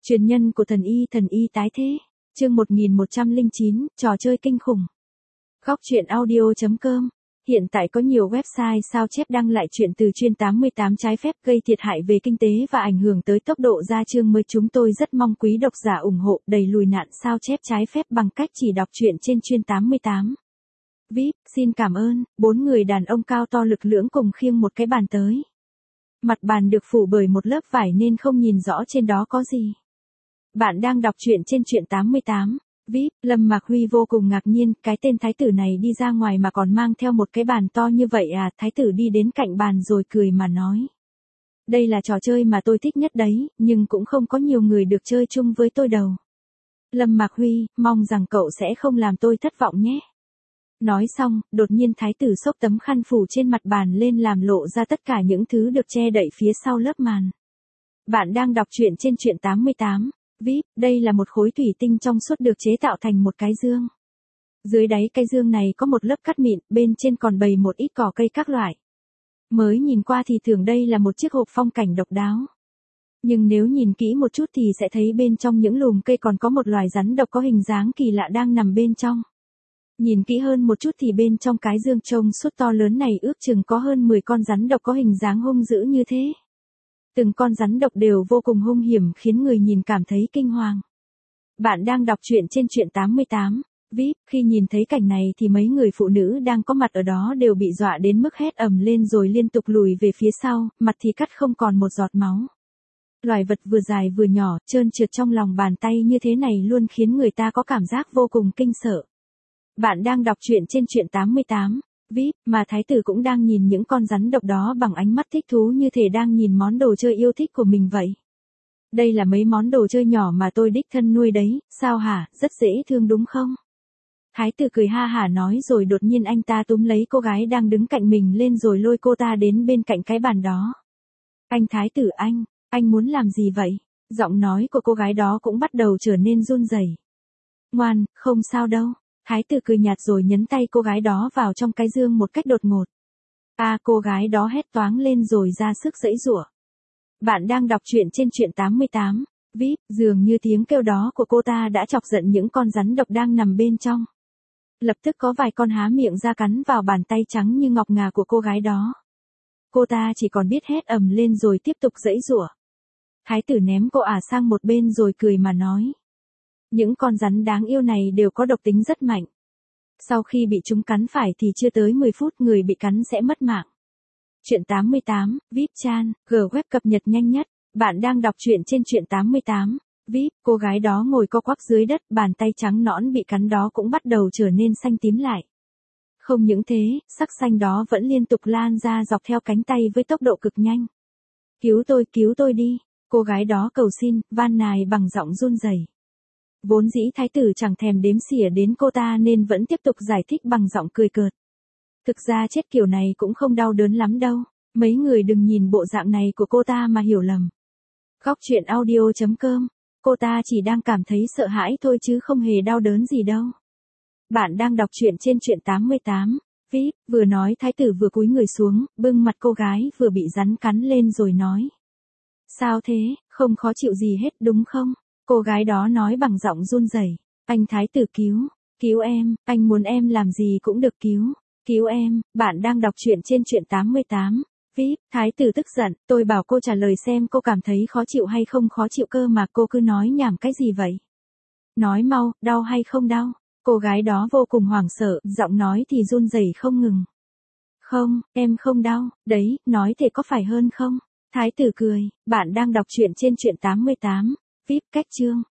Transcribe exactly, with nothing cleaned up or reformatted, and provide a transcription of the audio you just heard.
Truyền nhân của thần y thần y tái thế. Chương một nghìn một trăm lẻ chín, trò chơi kinh khủng. Góc truyện audio chấm com. Hiện tại có nhiều website sao chép đăng lại chuyện từ chuyên tám mươi tám trái phép gây thiệt hại về kinh tế và ảnh hưởng tới tốc độ ra chương mới. Chúng tôi rất mong quý độc giả ủng hộ đẩy lùi nạn sao chép trái phép bằng cách chỉ đọc truyện trên chuyên tám mươi tám. vê i pê, xin cảm ơn. Bốn người đàn ông cao to lực lưỡng cùng khiêng một cái bàn tới. Mặt bàn được phủ bởi một lớp vải nên không nhìn rõ trên đó có gì. Bạn đang đọc truyện trên truyện tám mươi tám. vê i pê, Lâm Mạc Huy vô cùng ngạc nhiên, cái tên thái tử này đi ra ngoài mà còn mang theo một cái bàn to như vậy à? Thái tử đi đến cạnh bàn rồi cười mà nói. Đây là trò chơi mà tôi thích nhất đấy, nhưng cũng không có nhiều người được chơi chung với tôi đâu. Lâm Mạc Huy, mong rằng cậu sẽ không làm tôi thất vọng nhé. Nói xong, đột nhiên thái tử xốc tấm khăn phủ trên mặt bàn lên làm lộ ra tất cả những thứ được che đậy phía sau lớp màn. Bạn đang đọc truyện trên truyện tám mươi tám. vê i pê, đây là một khối thủy tinh trong suốt được chế tạo thành một cái dương. Dưới đáy cái dương này có một lớp cát mịn, bên trên còn bày một ít cỏ cây các loại. Mới nhìn qua thì tưởng đây là một chiếc hộp phong cảnh độc đáo. Nhưng nếu nhìn kỹ một chút thì sẽ thấy bên trong những lùm cây còn có một loài rắn độc có hình dáng kỳ lạ đang nằm bên trong. Nhìn kỹ hơn một chút thì bên trong cái dương trông suốt to lớn này ước chừng có hơn mười con rắn độc có hình dáng hung dữ như thế. Từng con rắn độc đều vô cùng hung hiểm khiến người nhìn cảm thấy kinh hoàng. Bạn đang đọc truyện trên truyện tám mươi tám. vê i pê, khi nhìn thấy cảnh này thì mấy người phụ nữ đang có mặt ở đó đều bị dọa đến mức hét ầm lên rồi liên tục lùi về phía sau, mặt thì cắt không còn một giọt máu. Loài vật vừa dài vừa nhỏ, trơn trượt trong lòng bàn tay như thế này luôn khiến người ta có cảm giác vô cùng kinh sợ. Bạn đang đọc truyện trên truyện tám mươi tám. vê i pê, mà thái tử cũng đang nhìn những con rắn độc đó bằng ánh mắt thích thú như thể đang nhìn món đồ chơi yêu thích của mình vậy. Đây là mấy món đồ chơi nhỏ mà tôi đích thân nuôi đấy, sao hả, rất dễ thương đúng không? Thái tử cười ha hả nói rồi đột nhiên anh ta túm lấy cô gái đang đứng cạnh mình lên rồi lôi cô ta đến bên cạnh cái bàn đó. Anh thái tử anh, anh muốn làm gì vậy? Giọng nói của cô gái đó cũng bắt đầu trở nên run rẩy. Ngoan, không sao đâu. Thái tử cười nhạt rồi nhấn tay cô gái đó vào trong cái dương một cách đột ngột. A à, cô gái đó hét toáng lên rồi ra sức giãy giụa. Bạn đang đọc truyện trên truyện tám mươi tám. vê i pê, dường như tiếng kêu đó của cô ta đã chọc giận những con rắn độc đang nằm bên trong. Lập tức có vài con há miệng ra cắn vào bàn tay trắng như ngọc ngà của cô gái đó. Cô ta chỉ còn biết hét ầm lên rồi tiếp tục giãy giụa. Thái tử ném cô ả sang một bên rồi cười mà nói. Những con rắn đáng yêu này đều có độc tính rất mạnh. Sau khi bị chúng cắn phải thì chưa tới mười phút người bị cắn sẽ mất mạng. Truyện tám mươi tám, vê i pê Chan, G web cập nhật nhanh nhất. Bạn đang đọc truyện trên truyện tám mươi tám. vê i pê, cô gái đó ngồi co quắp dưới đất, bàn tay trắng nõn bị cắn đó cũng bắt đầu trở nên xanh tím lại. Không những thế, sắc xanh đó vẫn liên tục lan ra dọc theo cánh tay với tốc độ cực nhanh. Cứu tôi, cứu tôi đi. Cô gái đó cầu xin, van nài bằng giọng run rẩy. Vốn dĩ thái tử chẳng thèm đếm xỉa đến cô ta nên vẫn tiếp tục giải thích bằng giọng cười cợt. Thực ra chết kiểu này cũng không đau đớn lắm đâu, mấy người đừng nhìn bộ dạng này của cô ta mà hiểu lầm. Góc truyện audio chấm com, cô ta chỉ đang cảm thấy sợ hãi thôi chứ không hề đau đớn gì đâu. Bạn đang đọc truyện trên truyện tám mươi tám. vê i pê, vừa nói thái tử vừa cúi người xuống, bưng mặt cô gái vừa bị rắn cắn lên rồi nói. Sao thế, không khó chịu gì hết đúng không? Cô gái đó nói bằng giọng run rẩy. Anh thái tử cứu, cứu em, anh muốn em làm gì cũng được cứu, cứu em. Bạn đang đọc truyện trên truyện tám mươi tám. vê i pê, thái tử tức giận, tôi bảo cô trả lời xem cô cảm thấy khó chịu hay không khó chịu cơ mà cô cứ nói nhảm cái gì vậy? Nói mau, đau hay không đau? Cô gái đó vô cùng hoảng sợ, giọng nói thì run rẩy không ngừng. Không, em không đau, đấy, nói thế có phải hơn không? Thái tử cười, bạn đang đọc truyện trên truyện tám mươi tám. vê i pê cách chương.